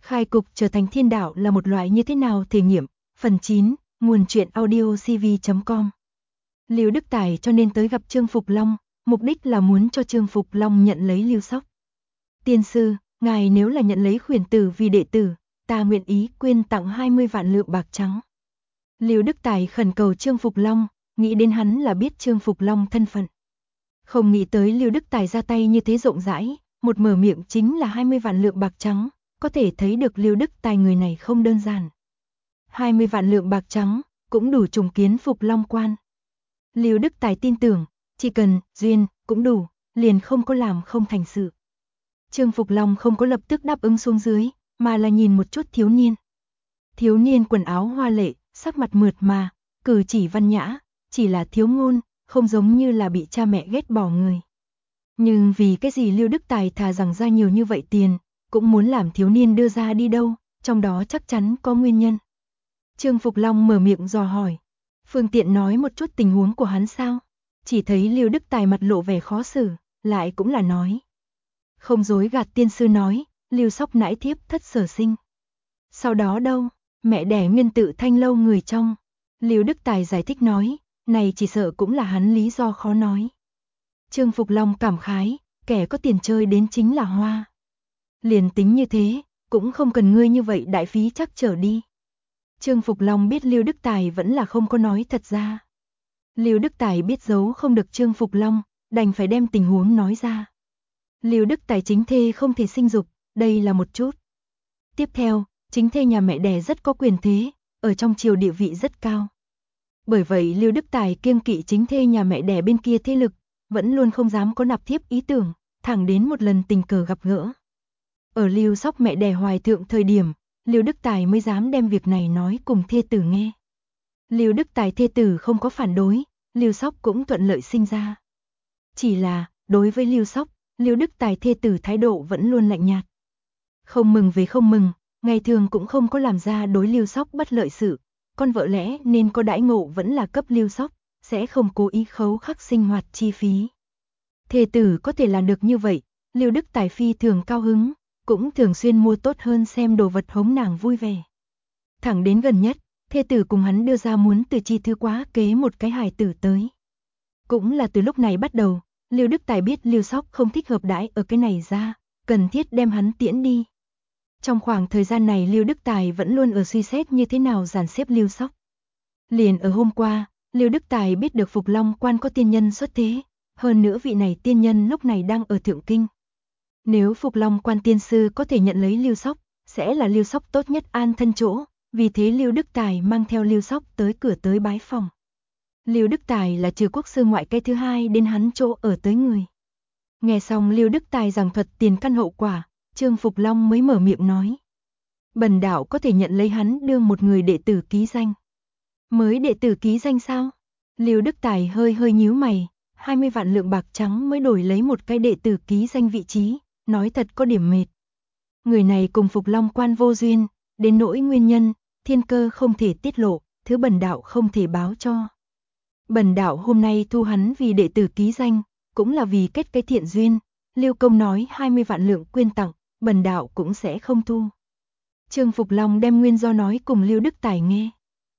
Khai cục trở thành thiên đạo là một loại như thế nào thể nghiệm? Phần 9, nguồn truyện audio cv.com. Lưu Đức Tài cho nên tới gặp Trương Phục Long, mục đích là muốn cho Trương Phục Long nhận lấy Lưu Sóc. Tiên sư, ngài nếu là nhận lấy khuyển tử vì đệ tử, ta nguyện ý quyên tặng 20 vạn lượng bạc trắng. Lưu Đức Tài khẩn cầu Trương Phục Long, nghĩ đến hắn là biết Trương Phục Long thân phận. Không nghĩ tới Lưu Đức Tài ra tay như thế rộng rãi, một mở miệng chính là 20 vạn lượng bạc trắng, có thể thấy được Lưu Đức Tài người này không đơn giản. 20 vạn lượng bạc trắng, cũng đủ trùng kiến Phục Long quan. Lưu Đức Tài tin tưởng, chỉ cần duyên cũng đủ, liền không có làm không thành sự. Trương Phục Long không có lập tức đáp ứng xuống dưới, mà là nhìn một chút thiếu niên. Thiếu niên quần áo hoa lệ, sắc mặt mượt mà, cử chỉ văn nhã, chỉ là thiếu ngôn, không giống như là bị cha mẹ ghét bỏ người. Nhưng vì cái gì Lưu Đức Tài thà rằng ra nhiều như vậy tiền, cũng muốn làm thiếu niên đưa ra đi đâu, trong đó chắc chắn có nguyên nhân. Trương Phục Long mở miệng dò hỏi, phương tiện nói một chút tình huống của hắn sao? Chỉ thấy Lưu Đức Tài mặt lộ vẻ khó xử, lại cũng là nói. Không dối gạt tiên sư nói, Lưu Sóc nãi thiếp thất sở sinh. Sau đó đâu, mẹ đẻ nguyên tự Thanh Lâu người trong. Lưu Đức Tài giải thích nói, này chỉ sợ cũng là hắn lý do khó nói. Trương Phục Long cảm khái, kẻ có tiền chơi đến chính là hoa. Liền tính như thế, cũng không cần ngươi như vậy đại phí chắc trở đi. Trương Phục Long biết Lưu Đức Tài vẫn là không có nói thật ra. Lưu Đức Tài biết giấu không được Trương Phục Long, đành phải đem tình huống nói ra. Lưu Đức Tài chính thê không thể sinh dục, đây là một chút. Tiếp theo, chính thê nhà mẹ đẻ rất có quyền thế, ở trong triều địa vị rất cao. Bởi vậy Lưu Đức Tài kiêng kỵ chính thê nhà mẹ đẻ bên kia thế lực, vẫn luôn không dám có nạp thiếp ý tưởng, thẳng đến một lần tình cờ gặp gỡ. Ở Lưu Sóc mẹ đẻ hoài thượng thời điểm, Lưu Đức Tài mới dám đem việc này nói cùng thê tử nghe. Lưu Đức Tài thê tử không có phản đối, Lưu Sóc cũng thuận lợi sinh ra. Chỉ là, đối với Lưu Sóc, Lưu Đức Tài thê tử thái độ vẫn luôn lạnh nhạt. Không mừng về không mừng, ngày thường cũng không có làm ra đối Lưu Sóc bất lợi sự, con vợ lẽ nên có đãi ngộ vẫn là cấp Lưu Sóc, sẽ không cố ý khấu khắc sinh hoạt chi phí. Thê tử có thể làm được như vậy, Lưu Đức Tài phi thường cao hứng, cũng thường xuyên mua tốt hơn xem đồ vật hống nàng vui vẻ. Thẳng đến gần nhất, thê tử cùng hắn đưa ra muốn từ chi thư quá kế một cái hài tử tới. Cũng là từ lúc này bắt đầu, Lưu Đức Tài biết Lưu Sóc không thích hợp đãi ở cái này ra, cần thiết đem hắn tiễn đi. Trong khoảng thời gian này Lưu Đức Tài vẫn luôn ở suy xét như thế nào dàn xếp Lưu Sóc. Liền ở hôm qua, Lưu Đức Tài biết được Phục Long quan có tiên nhân xuất thế, hơn nữa vị này tiên nhân lúc này đang ở Thượng Kinh. Nếu Phục Long quan tiên sư có thể nhận lấy Lưu Sóc, sẽ là Lưu Sóc tốt nhất an thân chỗ, vì thế Lưu Đức Tài mang theo Lưu Sóc tới cửa tới bái phòng. Lưu Đức Tài là trừ quốc sư ngoại cái thứ hai đến hắn chỗ ở tới người. Nghe xong Lưu Đức Tài giảng thuật tiền căn hậu quả, Trương Phục Long mới mở miệng nói. Bần đạo có thể nhận lấy hắn đương một người đệ tử ký danh. Mới đệ tử ký danh sao? Lưu Đức Tài hơi nhíu mày, 20 vạn lượng bạc trắng mới đổi lấy một cái đệ tử ký danh vị trí, nói thật có điểm mệt. Người này cùng Phục Long quan vô duyên, đến nỗi nguyên nhân, thiên cơ không thể tiết lộ, thứ bần đạo không thể báo cho. Bần đạo hôm nay thu hắn vì đệ tử ký danh, cũng là vì kết cái thiện duyên, Lưu công nói 20 vạn lượng quyên tặng, bần đạo cũng sẽ không thu. Trương Phục Long đem nguyên do nói cùng Lưu Đức Tài nghe.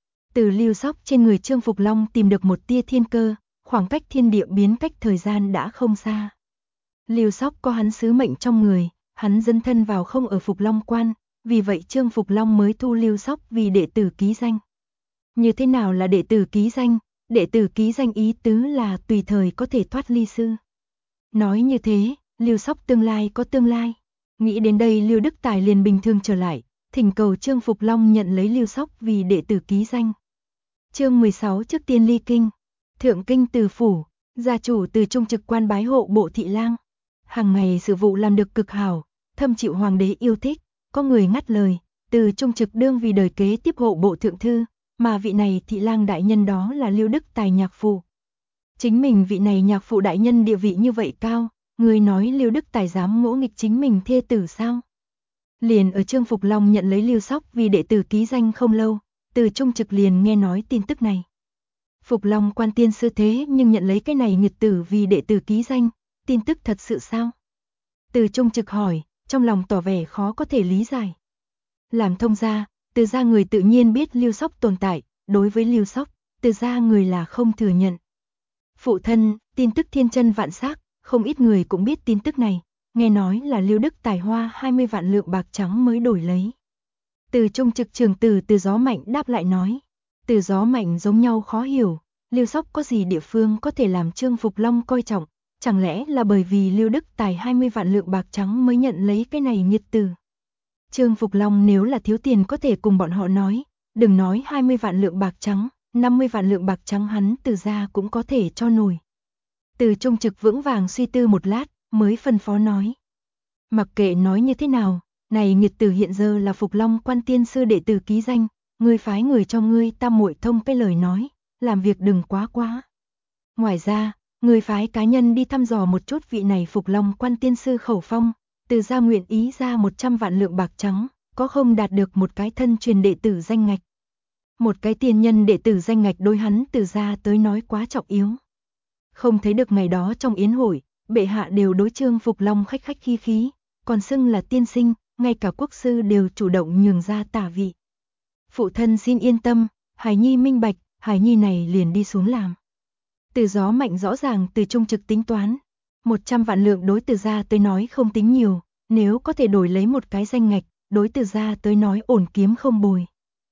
Từ Lưu Sóc trên người Trương Phục Long tìm được một tia thiên cơ, khoảng cách thiên địa biến cách thời gian đã không xa. Lưu Sóc có hắn sứ mệnh trong người, hắn dấn thân vào không ở Phục Long quan, vì vậy Trương Phục Long mới thu Lưu Sóc vì đệ tử ký danh. Như thế nào là đệ tử ký danh? Đệ tử ký danh ý tứ là tùy thời có thể thoát ly sư. Nói như thế, Lưu Sóc tương lai có tương lai. Nghĩ đến đây Lưu Đức Tài liền bình thường trở lại, thỉnh cầu Trương Phục Long nhận lấy Lưu Sóc vì đệ tử ký danh. Chương 16 trước tiên ly kinh. Thượng Kinh Từ phủ, gia chủ Từ Trung trực quan bái hộ bộ thị lang. Hàng ngày sự vụ làm được cực hảo, thâm chịu hoàng đế yêu thích, có người ngắt lời, Từ Trung trực đương vì đời kế tiếp hộ bộ thượng thư, mà vị này thị lang đại nhân đó là Lưu Đức Tài nhạc phụ. Chính mình vị này nhạc phụ đại nhân địa vị như vậy cao, người nói Lưu Đức Tài dám ngỗ nghịch chính mình thê tử sao? Liền ở Trương Phục Long nhận lấy Lưu Sóc vì đệ tử ký danh không lâu, Từ Trung trực liền nghe nói tin tức này. Phục Long quan tiên sư thế nhưng nhận lấy cái này nghịch tử vì đệ tử ký danh, tin tức thật sự sao? Từ Trung trực hỏi, trong lòng tỏ vẻ khó có thể lý giải. Làm thông gia, Từ gia người tự nhiên biết Lưu Sóc tồn tại, đối với Lưu Sóc, Từ gia người là không thừa nhận. Phụ thân, tin tức thiên chân vạn xác, không ít người cũng biết tin tức này, nghe nói là Lưu Đức Tài hoa 20 vạn lượng bạc trắng mới đổi lấy. Từ Trung Trực Trường Từ Gió Mạnh đáp lại nói, Từ Gió Mạnh giống nhau khó hiểu, Lưu Sóc có gì địa phương có thể làm Trương Phục Long coi trọng, chẳng lẽ là bởi vì Lưu Đức Tài 20 vạn lượng bạc trắng mới nhận lấy cái này nghiệt từ. Trương Phục Long nếu là thiếu tiền có thể cùng bọn họ nói, đừng nói 20 vạn lượng bạc trắng, 50 vạn lượng bạc trắng hắn Từ gia cũng có thể cho nổi. Từ Trung Trực vững vàng suy tư một lát, mới phân phó nói. Mặc kệ nói như thế nào, này nghiệt tử hiện giờ là Phục Long Quan tiên sư đệ tử ký danh, ngươi phái người cho ngươi tam muội thông cái lời nói, làm việc đừng quá quá. Ngoài ra, ngươi phái cá nhân đi thăm dò một chút vị này Phục Long Quan tiên sư khẩu phong, Từ gia nguyện ý ra 100 vạn lượng bạc trắng, có không đạt được một cái thân truyền đệ tử danh ngạch. Một cái tiền nhân đệ tử danh ngạch đối hắn Từ gia tới nói quá trọng yếu. Không thấy được ngày đó trong yến hội, bệ hạ đều đối Trương Phục Long khách khách khí khí, còn xưng là tiên sinh, ngay cả quốc sư đều chủ động nhường ra tả vị. Phụ thân xin yên tâm, Hải Nhi minh bạch, Hải Nhi này liền đi xuống làm. Từ Gió Mạnh rõ ràng Từ Trung Trực tính toán, 100 vạn lượng đối Từ gia tới nói không tính nhiều, nếu có thể đổi lấy một cái danh ngạch, đối Từ gia tới nói ổn kiếm không bồi.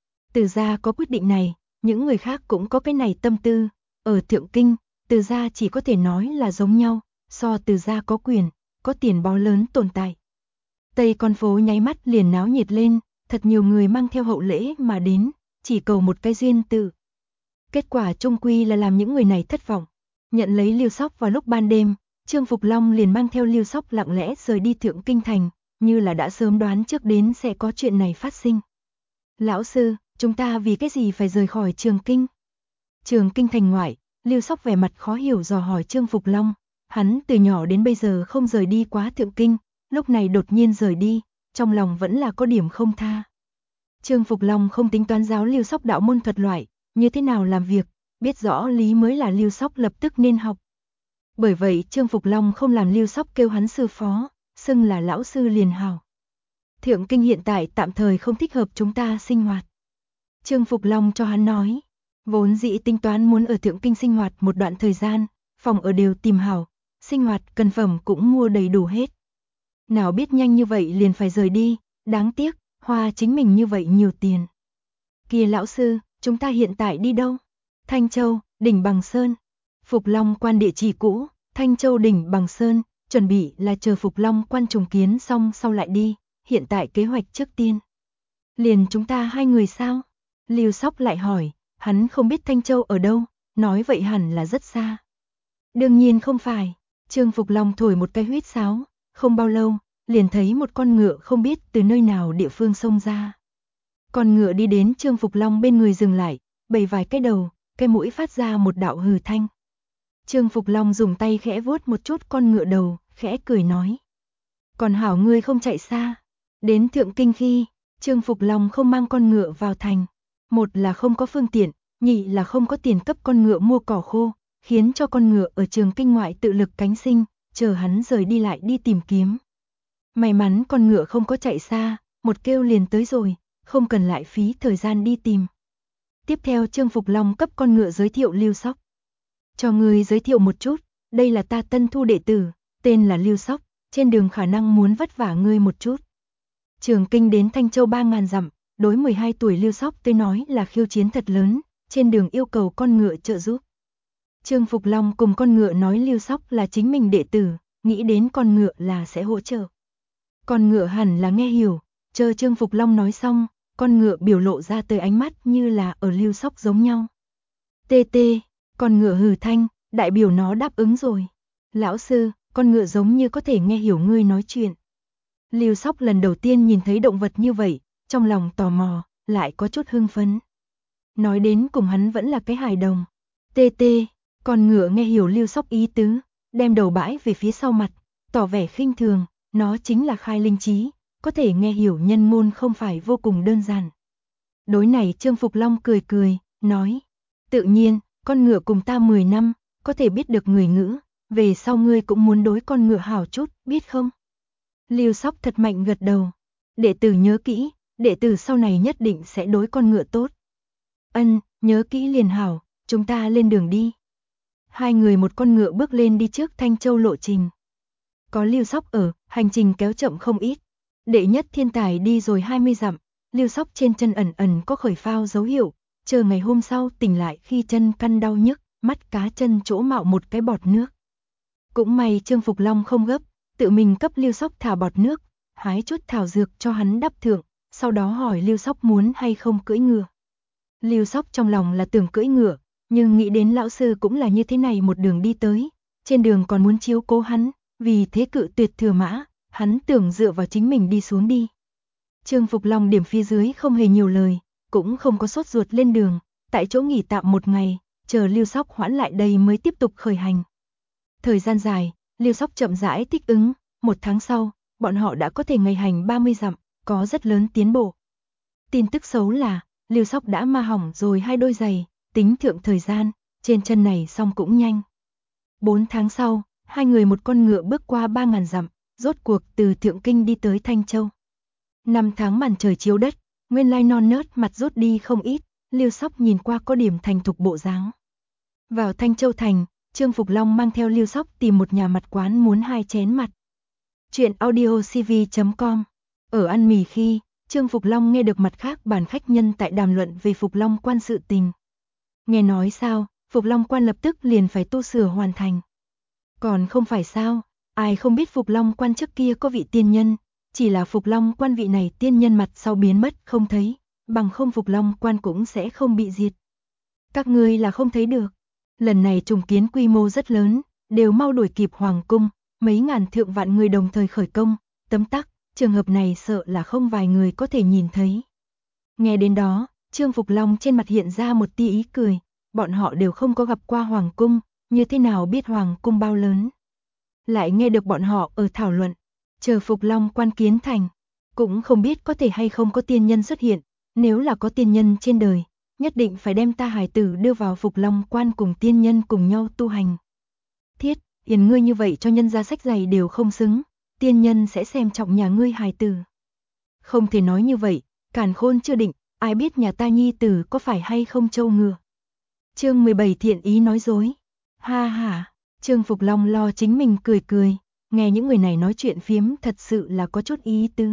Từ gia có quyết định này, những người khác cũng có cái này tâm tư, ở Thượng Kinh, Từ gia chỉ có thể nói là giống nhau, so Từ gia có quyền, có tiền bó lớn tồn tại. Tây con phố nháy mắt liền náo nhiệt lên, thật nhiều người mang theo hậu lễ mà đến, chỉ cầu một cái duyên tự. Kết quả chung quy là làm những người này thất vọng. Nhận lấy Lưu Sóc vào lúc ban đêm, Trương Phục Long liền mang theo Lưu Sóc lặng lẽ rời đi Thượng Kinh thành, như là đã sớm đoán trước đến sẽ có chuyện này phát sinh. Lão sư, chúng ta vì cái gì phải rời khỏi Trường Kinh? Trường Kinh thành ngoại, Lưu Sóc vẻ mặt khó hiểu dò hỏi Trương Phục Long, hắn từ nhỏ đến bây giờ không rời đi quá Thượng Kinh, lúc này đột nhiên rời đi, trong lòng vẫn là có điểm không tha. Trương Phục Long không tính toán giáo Lưu Sóc đạo môn thuật loại, như thế nào làm việc, biết rõ lý mới là Lưu Sóc lập tức nên học. Bởi vậy Trương Phục Long không làm Lưu Sóc kêu hắn sư phó, xưng là lão sư liền hảo. Thượng Kinh hiện tại tạm thời không thích hợp chúng ta sinh hoạt. Trương Phục Long cho hắn nói, vốn dĩ tính toán muốn ở Thượng Kinh sinh hoạt một đoạn thời gian, phòng ở đều tìm hảo, sinh hoạt cần phẩm cũng mua đầy đủ hết. Nào biết nhanh như vậy liền phải rời đi, đáng tiếc, hoa chính mình như vậy nhiều tiền. Kìa lão sư, chúng ta hiện tại đi đâu? Thanh Châu, đỉnh Bằng Sơn. Phục Long Quan địa chỉ cũ, Thanh Châu đỉnh Bằng Sơn, chuẩn bị là chờ Phục Long Quan trùng kiến xong sau lại đi, hiện tại kế hoạch trước tiên. Liền chúng ta hai người sao? Lưu Sóc lại hỏi, hắn không biết Thanh Châu ở đâu, nói vậy hẳn là rất xa. Đương nhiên không phải, Trương Phục Long thổi một cái huýt sáo, không bao lâu, liền thấy một con ngựa không biết từ nơi nào địa phương xông ra. Con ngựa đi đến Trương Phục Long bên người dừng lại, bày vài cái đầu, cái mũi phát ra một đạo hừ thanh. Trương Phục Long dùng tay khẽ vuốt một chút con ngựa đầu, khẽ cười nói. Còn hảo ngươi không chạy xa. Đến Thượng Kinh khi, Trương Phục Long không mang con ngựa vào thành. Một là không có phương tiện, nhị là không có tiền cấp con ngựa mua cỏ khô, khiến cho con ngựa ở Trường Kinh ngoại tự lực cánh sinh, chờ hắn rời đi lại đi tìm kiếm. May mắn con ngựa không có chạy xa, một kêu liền tới rồi, không cần lại phí thời gian đi tìm. Tiếp theo Trương Phục Long cấp con ngựa giới thiệu Lưu Sóc. Cho người giới thiệu một chút, đây là ta tân thu đệ tử, tên là Lưu Sóc, trên đường khả năng muốn vất vả ngươi một chút. Trường Kinh đến Thanh Châu 3.000 dặm, đối 12 tuổi Lưu Sóc tới nói là khiêu chiến thật lớn, trên đường yêu cầu con ngựa trợ giúp. Trương Phục Long cùng con ngựa nói Lưu Sóc là chính mình đệ tử, nghĩ đến con ngựa là sẽ hỗ trợ. Con ngựa hẳn là nghe hiểu, chờ Trương Phục Long nói xong, con ngựa biểu lộ ra tới ánh mắt như là ở Lưu Sóc giống nhau. Tê tê, con ngựa hừ thanh, đại biểu nó đáp ứng rồi. Lão sư, con ngựa giống như có thể nghe hiểu ngươi nói chuyện. Lưu Sóc lần đầu tiên nhìn thấy động vật như vậy, trong lòng tò mò, lại có chút hưng phấn. Nói đến cùng hắn vẫn là cái hài đồng. Tê tê, con ngựa nghe hiểu Lưu Sóc ý tứ, đem đầu bãi về phía sau mặt, tỏ vẻ khinh thường, nó chính là khai linh trí, có thể nghe hiểu nhân ngôn không phải vô cùng đơn giản. Đối này Trương Phục Long cười cười, nói, tự nhiên, con ngựa cùng ta 10 năm, có thể biết được người ngữ, về sau ngươi cũng muốn đối con ngựa hảo chút, biết không? Lưu Sóc thật mạnh gật đầu, đệ tử nhớ kỹ, đệ tử sau này nhất định sẽ đối con ngựa tốt. Ân, nhớ kỹ liền hảo, chúng ta lên đường đi. Hai người một con ngựa bước lên đi trước Thanh Châu lộ trình. Có Lưu Sóc ở, hành trình kéo chậm không ít. Đệ nhất thiên tài đi rồi 20 dặm, Lưu Sóc trên chân ẩn ẩn có khởi phao dấu hiệu, chờ ngày hôm sau tỉnh lại khi chân căn đau nhức, mắt cá chân chỗ mạo một cái bọt nước. Cũng may Trương Phục Long không gấp, tự mình cấp Lưu Sóc thả bọt nước, hái chút thảo dược cho hắn đắp thượng, sau đó hỏi Lưu Sóc muốn hay không cưỡi ngựa. Lưu Sóc trong lòng là tưởng cưỡi ngựa, nhưng nghĩ đến lão sư cũng là như thế này một đường đi tới, trên đường còn muốn chiếu cố hắn, vì thế cự tuyệt thừa mã, hắn tưởng dựa vào chính mình đi xuống đi. Trương Phục Long điểm phía dưới không hề nhiều lời, cũng không có sốt ruột lên đường, tại chỗ nghỉ tạm một ngày, chờ Lưu Sóc hoãn lại đây mới tiếp tục khởi hành. Thời gian dài, Lưu Sóc chậm rãi thích ứng, 1 tháng sau, bọn họ đã có thể ngày hành 30 dặm, có rất lớn tiến bộ. Tin tức xấu là, Lưu Sóc đã ma hỏng rồi 2 đôi giày, tính thượng thời gian, trên chân này xong cũng nhanh. 4 tháng sau, hai người một con ngựa bước qua 3.000 dặm, rốt cuộc từ Thượng Kinh đi tới Thanh Châu. 5 tháng màn trời chiếu đất, nguyên lai non nớt mặt rút đi không ít, Lưu Sóc nhìn qua có điểm thành thục bộ dáng. Vào Thanh Châu thành, Trương Phục Long mang theo Lưu Sóc tìm một nhà mặt quán muốn 2 chén mặt. Chuyện audiocv.com. Ở ăn mì khi, Trương Phục Long nghe được mặt khác bàn khách nhân tại đàm luận về Phục Long quan sự tình. Nghe nói sao, Phục Long quan lập tức liền phải tu sửa hoàn thành. Còn không phải sao, ai không biết Phục Long quan trước kia có vị tiên nhân, chỉ là Phục Long quan vị này tiên nhân mặt sau biến mất không thấy, bằng không Phục Long quan cũng sẽ không bị diệt. Các ngươi là không thấy được. Lần này trùng kiến quy mô rất lớn, đều mau đuổi kịp hoàng cung, mấy ngàn thượng vạn người đồng thời khởi công, tấm tắc, trường hợp này sợ là không vài người có thể nhìn thấy. Nghe đến đó, Trương Phục Long trên mặt hiện ra một tia ý cười, bọn họ đều không có gặp qua hoàng cung, như thế nào biết hoàng cung bao lớn. Lại nghe được bọn họ ở thảo luận, chờ Phục Long quan kiến thành, cũng không biết có thể hay không có tiên nhân xuất hiện, nếu là có tiên nhân trên đời, nhất định phải đem ta hài tử đưa vào Phục Long quan cùng tiên nhân cùng nhau tu hành. Thiết, Yến ngươi như vậy cho nhân gia sách giày đều không xứng, tiên nhân sẽ xem trọng nhà ngươi hài tử. Không thể nói như vậy, càn khôn chưa định, ai biết nhà ta nhi tử có phải hay không trâu ngựa. Chương 17 thiện ý nói dối. Ha ha, Trương Phục Long lo chính mình cười cười, nghe những người này nói chuyện phiếm thật sự là có chút ý tứ.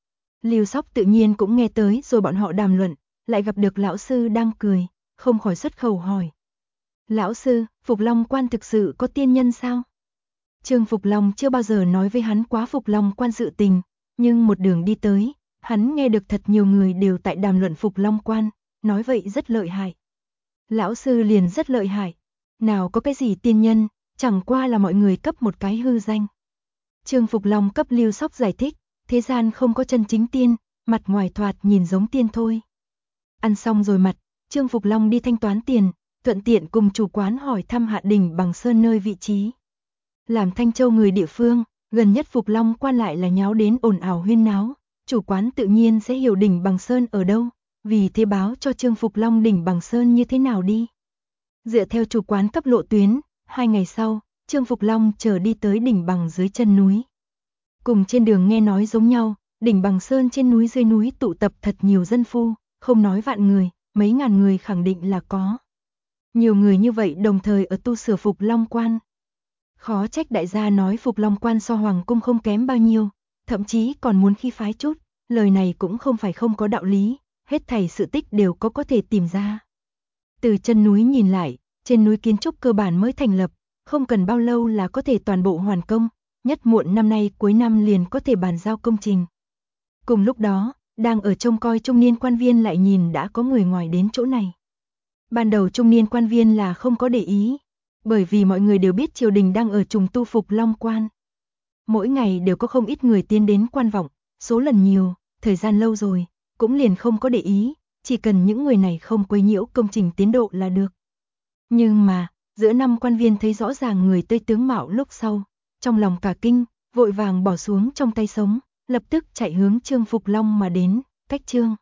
Lưu Sóc tự nhiên cũng nghe tới rồi bọn họ đàm luận, lại gặp được lão sư đang cười, không khỏi xuất khẩu hỏi. Lão sư, Phục Long quan thực sự có tiên nhân sao? Trương Phục Long chưa bao giờ nói với hắn quá Phục Long quan sự tình, nhưng một đường đi tới, hắn nghe được thật nhiều người đều tại đàm luận Phục Long quan, nói vậy rất lợi hại. Lão sư liền rất lợi hại, nào có cái gì tiên nhân, chẳng qua là mọi người cấp một cái hư danh. Trương Phục Long cấp Lưu Sóc giải thích, thế gian không có chân chính tiên, mặt ngoài thoạt nhìn giống tiên thôi. Ăn xong rồi mặt, Trương Phục Long đi thanh toán tiền, thuận tiện cùng chủ quán hỏi thăm Hạ Đỉnh Bằng Sơn nơi vị trí. Làm Thanh Châu người địa phương, gần nhất Phục Long quan lại là nháo đến ồn ào huyên náo, chủ quán tự nhiên sẽ hiểu đỉnh Bằng Sơn ở đâu, vì thế báo cho Trương Phục Long đỉnh Bằng Sơn như thế nào đi. Dựa theo chủ quán cấp lộ tuyến, 2 ngày sau, Trương Phục Long chờ đi tới đỉnh Bằng dưới chân núi. Cùng trên đường nghe nói giống nhau, đỉnh Bằng Sơn trên núi dưới núi tụ tập thật nhiều dân phu, không nói vạn người, mấy ngàn người khẳng định là có. Nhiều người như vậy đồng thời ở tu sửa Phục Long quan. Khó trách đại gia nói Phục Long quan so hoàng cung không kém bao nhiêu, thậm chí còn muốn khi phái chút, lời này cũng không phải không có đạo lý, hết thảy sự tích đều có thể tìm ra. Từ chân núi nhìn lại, trên núi kiến trúc cơ bản mới thành lập, không cần bao lâu là có thể toàn bộ hoàn công, nhất muộn năm nay cuối năm liền có thể bàn giao công trình. Cùng lúc đó, đang ở trông coi trung niên quan viên lại nhìn đã có người ngoài đến chỗ này. Ban đầu trung niên quan viên là không có để ý, bởi vì mọi người đều biết triều đình đang ở trùng tu Phục Long quan. Mỗi ngày đều có không ít người tiến đến quan vọng, số lần nhiều, thời gian lâu rồi, cũng liền không có để ý, chỉ cần những người này không quấy nhiễu công trình tiến độ là được. Nhưng mà, giữa năm quan viên thấy rõ ràng người tươi tướng mạo lúc sau, trong lòng cả kinh, vội vàng bỏ xuống trong tay sống, lập tức chạy hướng Trương Phục Long mà đến, cách Trương